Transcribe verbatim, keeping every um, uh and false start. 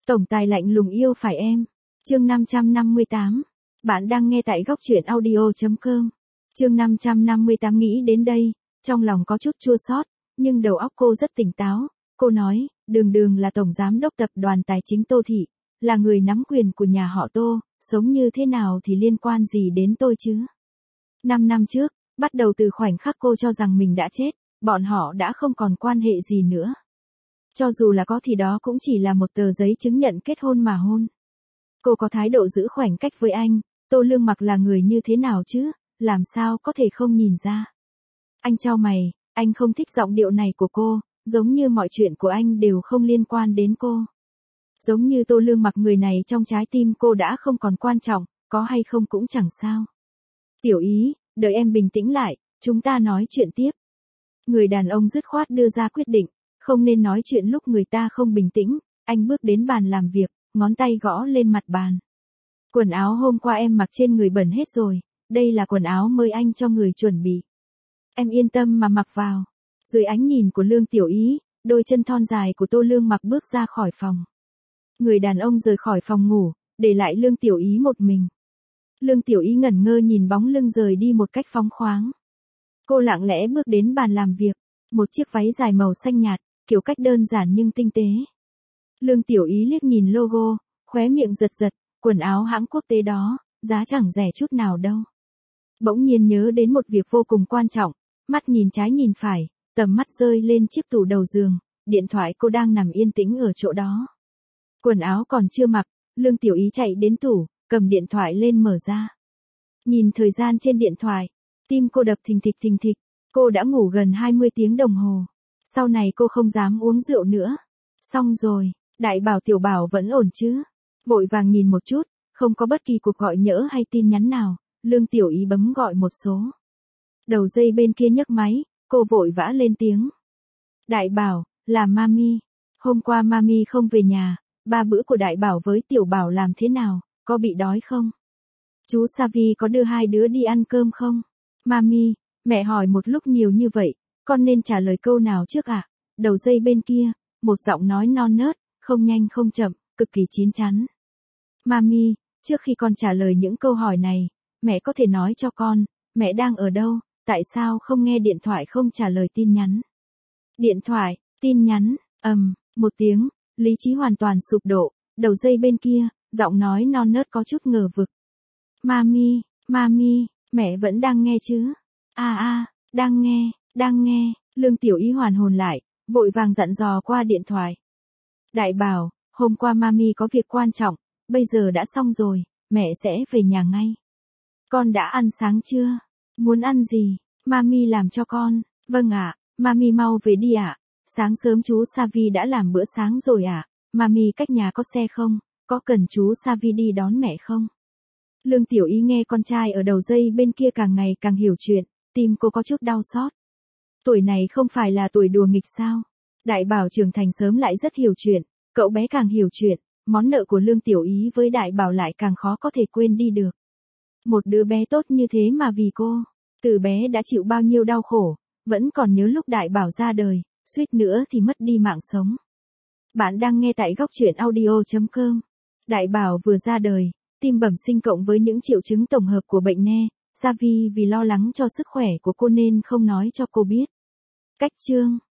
Tổng tài lạnh lùng yêu phải em. Chương năm trăm năm mươi tám. Bạn đang nghe tại góc truyện audio chấm com. Chương năm trăm năm mươi tám nghĩ đến đây, trong lòng có chút chua xót, nhưng đầu óc cô rất tỉnh táo. Cô nói, Đường Đường là tổng giám đốc tập đoàn tài chính Tô Thị, là người nắm quyền của nhà họ Tô, sống như thế nào thì liên quan gì đến tôi chứ? Năm năm trước, bắt đầu từ khoảnh khắc cô cho rằng mình đã chết, bọn họ đã không còn quan hệ gì nữa. Cho dù là có thì đó cũng chỉ là một tờ giấy chứng nhận kết hôn mà hôn. Cô có thái độ giữ khoảnh cách với anh, Tô Lương Mặc là người như thế nào chứ, làm sao có thể không nhìn ra. Anh chau mày, anh không thích giọng điệu này của cô, giống như mọi chuyện của anh đều không liên quan đến cô. Giống như Tô Lương Mặc người này trong trái tim cô đã không còn quan trọng, có hay không cũng chẳng sao. Tiểu Ý, đợi em bình tĩnh lại, chúng ta nói chuyện tiếp. Người đàn ông dứt khoát đưa ra quyết định, không nên nói chuyện lúc người ta không bình tĩnh. Anh bước đến bàn làm việc, ngón tay gõ lên mặt bàn. Quần áo hôm qua em mặc trên người bẩn hết rồi, đây là quần áo mới anh cho người chuẩn bị. Em yên tâm mà mặc vào. Dưới ánh nhìn của Lương Tiểu Ý, đôi chân thon dài của Tô Lương Mặc bước ra khỏi phòng. Người đàn ông rời khỏi phòng ngủ, để lại Lương Tiểu Ý một mình. Lương Tiểu Ý ngẩn ngơ nhìn bóng lưng rời đi một cách phóng khoáng. Cô lặng lẽ bước đến bàn làm việc, một chiếc váy dài màu xanh nhạt, kiểu cách đơn giản nhưng tinh tế. Lương Tiểu Ý liếc nhìn logo, khóe miệng giật giật, quần áo hãng quốc tế đó, giá chẳng rẻ chút nào đâu. Bỗng nhiên nhớ đến một việc vô cùng quan trọng, mắt nhìn trái nhìn phải, tầm mắt rơi lên chiếc tủ đầu giường, điện thoại cô đang nằm yên tĩnh ở chỗ đó. Quần áo còn chưa mặc, Lương Tiểu Ý chạy đến tủ, cầm điện thoại lên mở ra. Nhìn thời gian trên điện thoại, tim cô đập thình thịch thình thịch, cô đã ngủ gần hai mươi tiếng đồng hồ. Sau này cô không dám uống rượu nữa. Xong rồi, Đại Bảo Tiểu Bảo vẫn ổn chứ? Vội vàng nhìn một chút, không có bất kỳ cuộc gọi nhỡ hay tin nhắn nào, Lương Tiểu Ý bấm gọi một số. Đầu dây bên kia nhấc máy, cô vội vã lên tiếng. Đại Bảo, là Mami. Hôm qua Mami không về nhà, ba bữa của Đại Bảo với Tiểu Bảo làm thế nào, có bị đói không? Chú Savi có đưa hai đứa đi ăn cơm không? Mami, mẹ hỏi một lúc nhiều như vậy, con nên trả lời câu nào trước ạ? À? Đầu dây bên kia, một giọng nói non nớt, không nhanh không chậm, cực kỳ chín chắn. Mami, trước khi con trả lời những câu hỏi này, mẹ có thể nói cho con, mẹ đang ở đâu, tại sao không nghe điện thoại không trả lời tin nhắn? Điện thoại, tin nhắn, ầm, một tiếng, lý trí hoàn toàn sụp đổ, đầu dây bên kia, giọng nói non nớt có chút ngờ vực. Mami, Mami, mẹ vẫn đang nghe chứ? À à, đang nghe, đang nghe, Lương Tiểu Ý hoàn hồn lại, vội vàng dặn dò qua điện thoại. Đại Bảo, hôm qua Mami có việc quan trọng, bây giờ đã xong rồi, mẹ sẽ về nhà ngay. Con đã ăn sáng chưa? Muốn ăn gì? Mami làm cho con. Vâng ạ, Mami mau về đi ạ. Sáng sớm chú Savi đã làm bữa sáng rồi ạ. Mami cách nhà có xe không? Có cần chú Savi đi đón mẹ không? Lương Tiểu Ý nghe con trai ở đầu dây bên kia càng ngày càng hiểu chuyện, tim cô có chút đau xót. Tuổi này không phải là tuổi đùa nghịch sao? Đại Bảo trưởng thành sớm lại rất hiểu chuyện, cậu bé càng hiểu chuyện, món nợ của Lương Tiểu Ý với Đại Bảo lại càng khó có thể quên đi được. Một đứa bé tốt như thế mà vì cô, từ bé đã chịu bao nhiêu đau khổ, vẫn còn nhớ lúc Đại Bảo ra đời, suýt nữa thì mất đi mạng sống. Bạn đang nghe tại góc truyện audio chấm com. Đại Bảo vừa ra đời, tim bẩm sinh cộng với những triệu chứng tổng hợp của bệnh nê, Savi vì lo lắng cho sức khỏe của cô nên không nói cho cô biết. Cách chương